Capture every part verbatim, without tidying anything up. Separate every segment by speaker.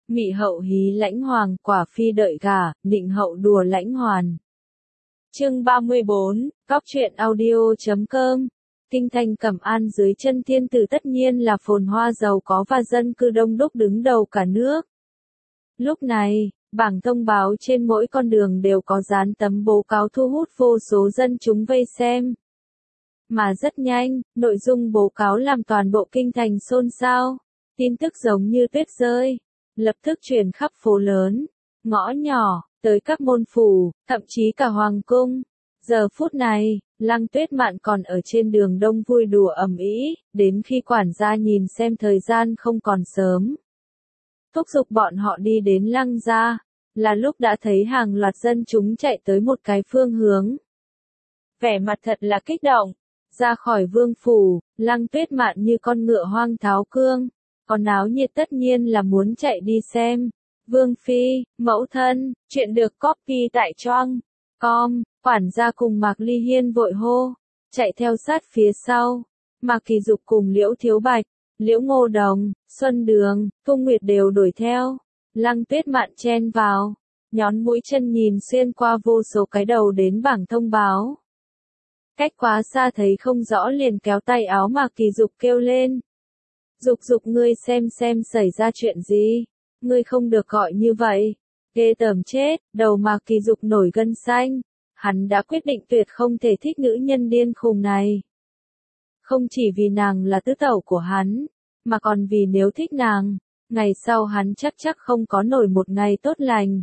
Speaker 1: Mị hậu hí lãnh hoàng, quả phi đợi gả, nịnh hậu đùa lãnh hoàn. Chương ba mươi bốn, Góc truyện audio chấm com. Kinh thành Cẩm An dưới chân thiên tử tất nhiên là phồn hoa giàu có và dân cư đông đúc đứng đầu cả nước. Lúc này, bảng thông báo trên mỗi con đường đều có dán tấm bố cáo thu hút vô số dân chúng vây xem. Mà rất nhanh, nội dung bố cáo làm toàn bộ kinh thành xôn xao, tin tức giống như tuyết rơi, lập tức truyền khắp phố lớn, ngõ nhỏ, tới các môn phủ, thậm chí cả hoàng cung. Giờ phút này, Lăng Tuyết Mạn còn ở trên đường đông vui đùa ầm ĩ, đến khi quản gia nhìn xem thời gian không còn sớm, thúc giục bọn họ đi đến Lăng gia, là lúc đã thấy hàng loạt dân chúng chạy tới một cái phương hướng. Vẻ mặt thật là kích động, ra khỏi vương phủ, Lăng Tuyết Mạn như con ngựa hoang tháo cương, còn náo nhiệt tất nhiên là muốn chạy đi xem. Vương phi, mẫu thân, chuyện được copy tại choang chấm com, quản gia cùng Mạc Ly Hiên vội hô, chạy theo sát phía sau. Mạc Kỳ Dục cùng Liễu Thiếu Bạch, Liễu Ngô Đồng, Xuân Đường, Cung Nguyệt đều đuổi theo. Lăng Tuyết Mạn chen vào, nhón mũi chân nhìn xuyên qua vô số cái đầu đến bảng thông báo. Cách quá xa thấy không rõ liền kéo tay áo Mạc Kỳ Dục kêu lên. Dục Dục ngươi xem xem xảy ra chuyện gì, ngươi không được gọi như vậy. Ghê tởm chết, đầu Mạc Kỳ Dục nổi gân xanh, hắn đã quyết định tuyệt không thể thích nữ nhân điên khùng này. Không chỉ vì nàng là tứ tẩu của hắn, mà còn vì nếu thích nàng, ngày sau hắn chắc chắc không có nổi một ngày tốt lành.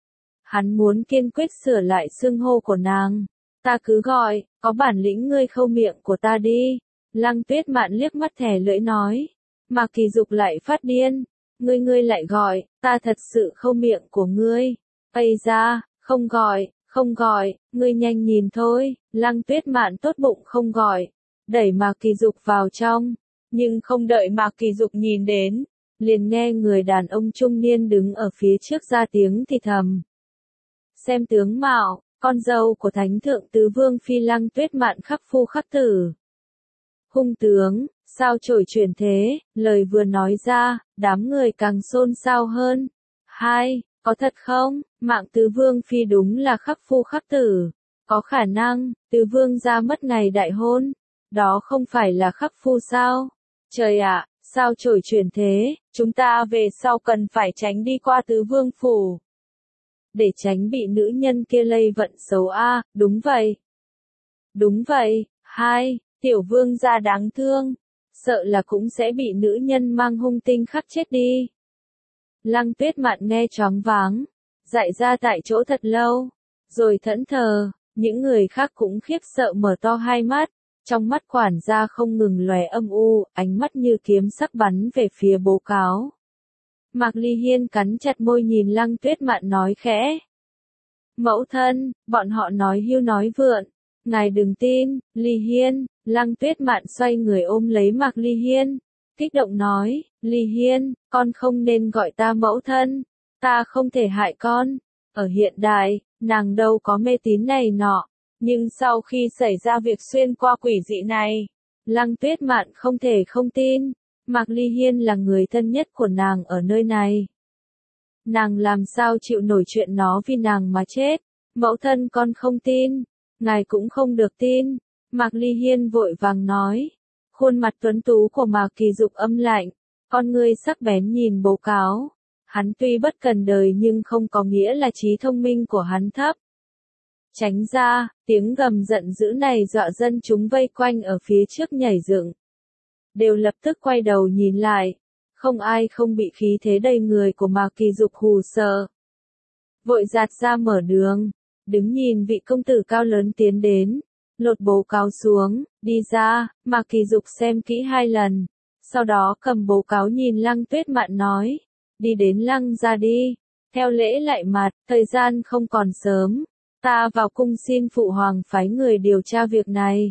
Speaker 1: Hắn muốn kiên quyết sửa lại xưng hô của nàng. Ta cứ gọi, có bản lĩnh ngươi khâu miệng của ta đi. Lăng Tuyết Mạn liếc mắt thẻ lưỡi nói. Mạc Kỳ Dục lại phát điên. Ngươi ngươi lại gọi, ta thật sự khâu miệng của ngươi. Ây da, không gọi, không gọi, ngươi nhanh nhìn thôi. Lăng Tuyết Mạn tốt bụng không gọi, đẩy Mạc Kỳ Dục vào trong. Nhưng không đợi Mạc Kỳ Dục nhìn đến, liền nghe người đàn ông trung niên đứng ở phía trước ra tiếng thì thầm. Xem tướng mạo, con dâu của thánh thượng tứ vương phi Lăng Tuyết Mạn khắc phu khắc tử. Hung tướng, sao trổi chuyển thế, lời vừa nói ra, đám người càng xôn xao hơn. Hai, có thật không, mạng tứ vương phi đúng là khắc phu khắc tử. Có khả năng, tứ vương ra mất ngày đại hôn, đó không phải là khắc phu sao? Trời ạ, sao trổi chuyển thế, chúng ta về sau cần phải tránh đi qua tứ vương phủ. Để tránh bị nữ nhân kia lây vận xấu a, à, đúng vậy. Đúng vậy, hai, tiểu vương gia đáng thương, sợ là cũng sẽ bị nữ nhân mang hung tinh khắc chết đi. Lăng Tuyết Mạn nghe choáng váng, dại ra tại chỗ thật lâu, rồi thẫn thờ, những người khác cũng khiếp sợ mở to hai mắt, trong mắt quản gia không ngừng lóe âm u, ánh mắt như kiếm sắc bắn về phía bố cáo. Mạc Ly Hiên cắn chặt môi nhìn Lăng Tuyết Mạn nói khẽ. Mẫu thân, bọn họ nói hưu nói vượn, ngài đừng tin. Ly Hiên. Lăng Tuyết Mạn xoay người ôm lấy Mạc Ly Hiên, kích động nói, Ly Hiên, con không nên gọi ta mẫu thân, ta không thể hại con. Ở hiện đại, nàng đâu có mê tín này nọ, nhưng sau khi xảy ra việc xuyên qua quỷ dị này, Lăng Tuyết Mạn không thể không tin. Mạc Ly Hiên là người thân nhất của nàng ở nơi này. Nàng làm sao chịu nổi chuyện nó vì nàng mà chết. Mẫu thân con không tin, ngài cũng không được tin. Mạc Ly Hiên vội vàng nói. Khuôn mặt tuấn tú của Mạc Kỳ Dục âm lạnh, con ngươi sắc bén nhìn bố cáo. Hắn tuy bất cần đời nhưng không có nghĩa là trí thông minh của hắn thấp. Tránh ra, tiếng gầm giận dữ này dọa dân chúng vây quanh ở phía trước nhảy dựng. Đều lập tức quay đầu nhìn lại, không ai không bị khí thế đầy người của Mạc Kỳ Dục hù sợ. Vội giạt ra mở đường, đứng nhìn vị công tử cao lớn tiến đến, lột bố cáo xuống, đi ra. Mạc Kỳ Dục xem kỹ hai lần, sau đó cầm bố cáo nhìn Lăng Tuyết Mạn nói, đi đến Lăng ra đi, theo lễ lại mặt, thời gian không còn sớm, ta vào cung xin phụ hoàng phái người điều tra việc này.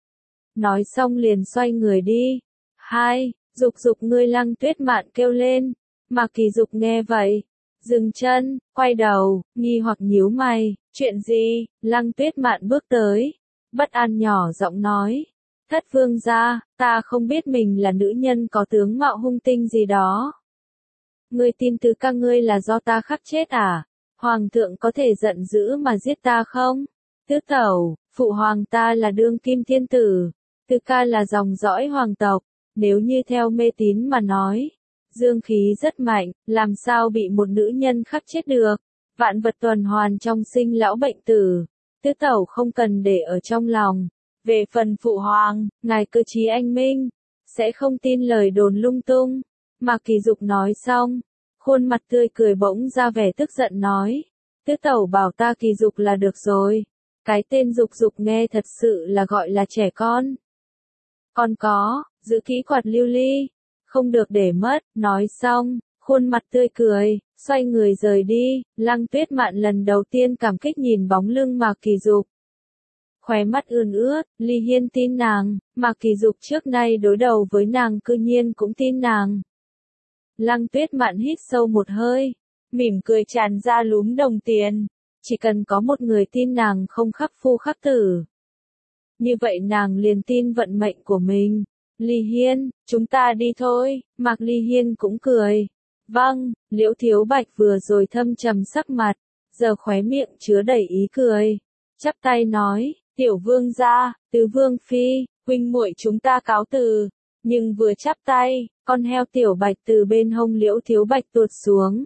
Speaker 1: Nói xong liền xoay người đi. Hai, Dục Dục ngươi. Lăng Tuyết Mạn kêu lên. Mạc Kỳ Dục nghe vậy, dừng chân, quay đầu, nghi hoặc nhíu mày, chuyện gì? Lăng Tuyết Mạn bước tới, bất an nhỏ giọng nói, thất vương gia, ta không biết mình là nữ nhân có tướng mạo hung tinh gì đó. Ngươi tin tứ ca ngươi là do ta khắc chết à? Hoàng thượng có thể giận dữ mà giết ta không? Tứ tẩu, phụ hoàng ta là đương kim thiên tử, tứ ca là dòng dõi hoàng tộc, nếu như theo mê tín mà nói, dương khí rất mạnh, làm sao bị một nữ nhân khắc chết được? Vạn vật tuần hoàn trong sinh lão bệnh tử, tứ tẩu không cần để ở trong lòng. Về phần phụ hoàng, ngài cơ trí anh minh, sẽ không tin lời đồn lung tung. Mạc Kỳ Dục nói xong, khuôn mặt tươi cười bỗng ra vẻ tức giận nói, tứ tẩu bảo ta Kỳ Dục là được rồi. Cái tên Dục Dục nghe thật sự là gọi là trẻ con. Còn có, giữ kỹ quạt lưu ly, không được để mất. Nói xong, khuôn mặt tươi cười, xoay người rời đi. Lăng Tuyết Mạn lần đầu tiên cảm kích nhìn bóng lưng Mạc Kỳ Dục. Khóe mắt ươn ướt, Ly Hiên tin nàng, Mạc Kỳ Dục trước nay đối đầu với nàng cư nhiên cũng tin nàng. Lăng Tuyết Mạn hít sâu một hơi, mỉm cười tràn ra lúm đồng tiền, chỉ cần có một người tin nàng không khắc phu khắc tử. Như vậy nàng liền tin vận mệnh của mình. Ly Hiên, chúng ta đi thôi. Mạc Ly Hiên cũng cười. Vâng, Liễu Thiếu Bạch vừa rồi thâm trầm sắc mặt, giờ khóe miệng chứa đầy ý cười. Chắp tay nói, tiểu vương gia, tứ vương phi, huynh muội chúng ta cáo từ. Nhưng vừa chắp tay, con heo tiểu bạch từ bên hông Liễu Thiếu Bạch tuột xuống.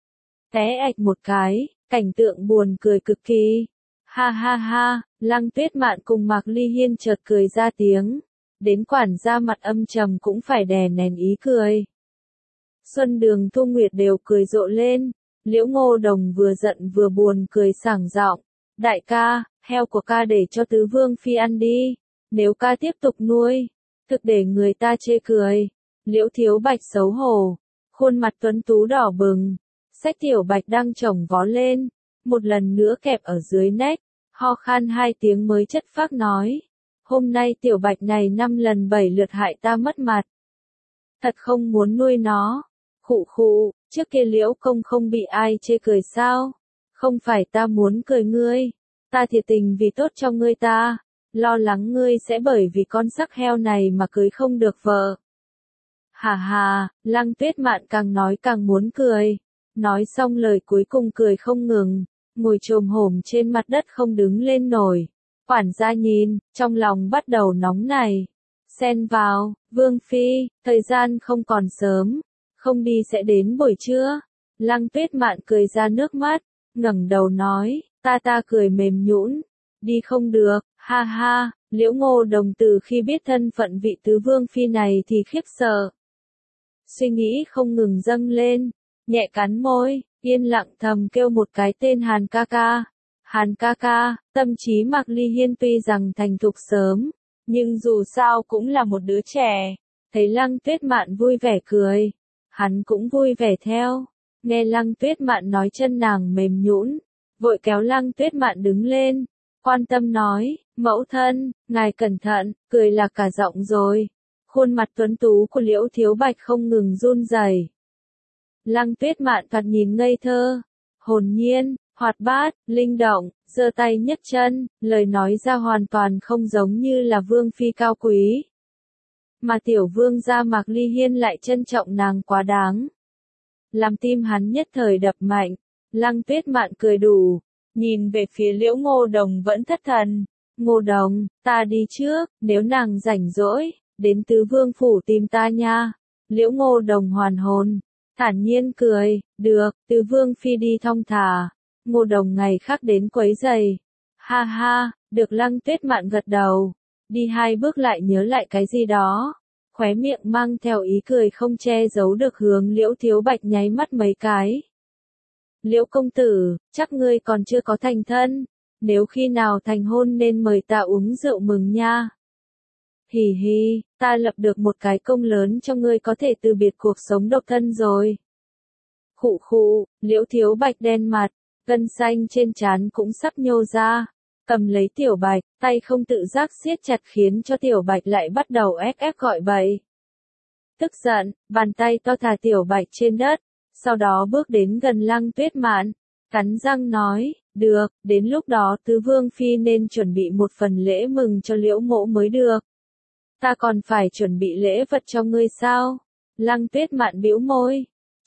Speaker 1: Té ạch một cái, cảnh tượng buồn cười cực kỳ. Ha ha ha, Lăng Tuyết Mạn cùng Mạc Ly Hiên chợt cười ra tiếng. Đến quản gia mặt âm trầm cũng phải đè nén ý cười. Xuân Đường Thu Nguyệt đều cười rộ lên. Liễu Ngô Đồng vừa giận vừa buồn cười sảng giọng. Đại ca, heo của ca để cho tứ vương phi ăn đi. Nếu ca tiếp tục nuôi, thực để người ta chê cười. Liễu Thiếu Bạch xấu hổ, khuôn mặt tuấn tú đỏ bừng. Xách tiểu bạch đang chồng vó lên, một lần nữa kẹp ở dưới nách, ho khan hai tiếng mới chất phác nói. Hôm nay tiểu bạch này năm lần bảy lượt hại ta mất mặt. Thật không muốn nuôi nó. Khụ khụ, trước kia Liễu công không bị ai chê cười sao? Không phải ta muốn cười ngươi, ta thiệt tình vì tốt cho ngươi ta, lo lắng ngươi sẽ bởi vì con sắc heo này mà cưới không được vợ. Hà hà, Lăng Tuyết Mạn càng nói càng muốn cười. Nói xong lời cuối cùng cười không ngừng, ngồi chồm hổm trên mặt đất không đứng lên nổi. Quản gia nhìn, trong lòng bắt đầu nóng nảy. Xen vào, Vương Phi, thời gian không còn sớm, không đi sẽ đến buổi trưa. Lăng Tuyết Mạn cười ra nước mắt, ngẩng đầu nói, ta ta cười mềm nhũn, đi không được, ha ha. Liễu Ngô Đồng từ khi biết thân phận vị tứ Vương Phi này thì khiếp sợ. Suy nghĩ không ngừng dâng lên, nhẹ cắn môi, yên lặng thầm kêu một cái tên Hàn ca ca. Hàn ca ca, tâm trí Mạc Ly Hiên tuy rằng thành thục sớm, nhưng dù sao cũng là một đứa trẻ. Thấy Lăng Tuyết Mạn vui vẻ cười, hắn cũng vui vẻ theo. Nghe Lăng Tuyết Mạn nói chân nàng mềm nhũn, vội kéo Lăng Tuyết Mạn đứng lên, quan tâm nói, mẫu thân, ngài cẩn thận, cười là cả giọng rồi. Khuôn mặt tuấn tú của Liễu Thiếu Bạch không ngừng run rẩy. Lăng Tuyết Mạn thoạt nhìn ngây thơ, hồn nhiên, hoạt bát, linh động, giơ tay nhấc chân, lời nói ra hoàn toàn không giống như là vương phi cao quý. Mà tiểu vương gia Mạc Ly Hiên lại trân trọng nàng quá đáng. Làm tim hắn nhất thời đập mạnh, Lăng Tuyết Mạn cười đủ, nhìn về phía Liễu Ngô Đồng vẫn thất thần. Ngô Đồng, ta đi trước, nếu nàng rảnh rỗi, đến tứ vương phủ tìm ta nha. Liễu Ngô Đồng hoàn hồn, thản nhiên cười, được, tứ vương phi đi thong thả. Ngô Đồng ngày khác đến quấy giày. Ha ha, được. Lăng Tuyết Mạn gật đầu, đi hai bước lại nhớ lại cái gì đó, khóe miệng mang theo ý cười không che giấu được hướng Liễu Thiếu Bạch nháy mắt mấy cái. Liễu công tử, chắc ngươi còn chưa có thành thân, nếu khi nào thành hôn nên mời ta uống rượu mừng nha. Hì hì, ta lập được một cái công lớn cho ngươi có thể từ biệt cuộc sống độc thân rồi. Khụ khụ, Liễu Thiếu Bạch đen mặt, gân xanh trên trán cũng sắp nhô ra, cầm lấy tiểu bạch, tay không tự giác siết chặt khiến cho tiểu bạch lại bắt đầu ép ép gọi bậy. Tức giận, bàn tay to thả tiểu bạch trên đất, sau đó bước đến gần Lăng Tuyết Mạn, cắn răng nói, được, đến lúc đó tứ vương phi nên chuẩn bị một phần lễ mừng cho Liễu mỗ mới được. Ta còn phải chuẩn bị lễ vật cho ngươi sao? Lăng Tuyết Mạn bĩu môi,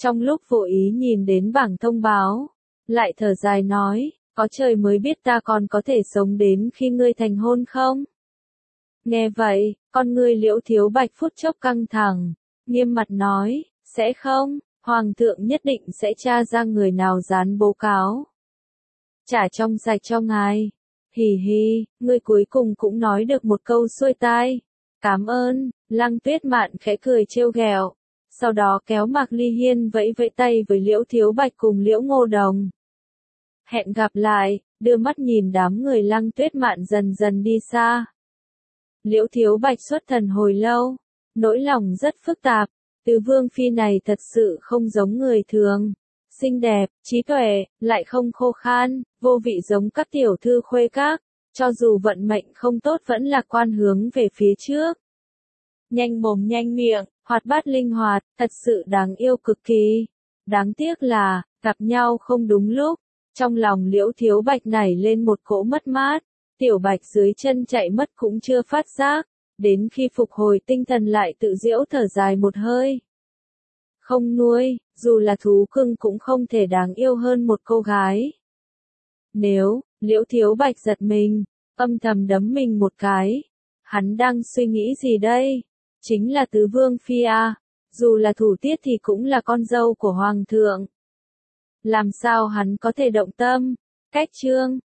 Speaker 1: Trong lúc vô ý nhìn đến bảng thông báo, lại thở dài nói, có trời mới biết ta còn có thể sống đến khi ngươi thành hôn không? Nghe vậy, con ngươi Liễu Thiếu Bạch phút chốc căng thẳng, nghiêm mặt nói, sẽ không, Hoàng thượng nhất định sẽ tra ra người nào dán bố cáo. Trả trong sạch cho ngài. Hì hì, ngươi cuối cùng cũng nói được một câu xuôi tai. Cảm ơn, Lăng Tuyết Mạn khẽ cười trêu ghẹo. Sau đó kéo Mạc Ly Hiên vẫy vẫy tay với Liễu Thiếu Bạch cùng Liễu Ngô Đồng. Hẹn gặp lại, đưa mắt nhìn đám người Lăng Tuyết Mạn dần dần đi xa. Liễu Thiếu Bạch xuất thần hồi lâu, nỗi lòng rất phức tạp, Từ Vương Phi này thật sự không giống người thường. Xinh đẹp, trí tuệ, lại không khô khan, vô vị giống các tiểu thư khuê các, cho dù vận mệnh không tốt vẫn lạc quan hướng về phía trước. Nhanh mồm nhanh miệng, hoạt bát linh hoạt, thật sự đáng yêu cực kỳ. Đáng tiếc là, gặp nhau không đúng lúc, trong lòng Liễu Thiếu Bạch nảy lên một cỗ mất mát, Tiểu Bạch dưới chân chạy mất cũng chưa phát giác, đến khi phục hồi tinh thần lại tự giễu thở dài một hơi. Không nuôi, dù là thú cưng cũng không thể đáng yêu hơn một cô gái. Nếu, Liễu Thiếu Bạch giật mình, âm thầm đấm mình một cái. Hắn đang suy nghĩ gì đây? Chính là Tứ Vương Phi à, dù là thủ tiết thì cũng là con dâu của Hoàng thượng. Làm sao hắn có thể động tâm? Cách chương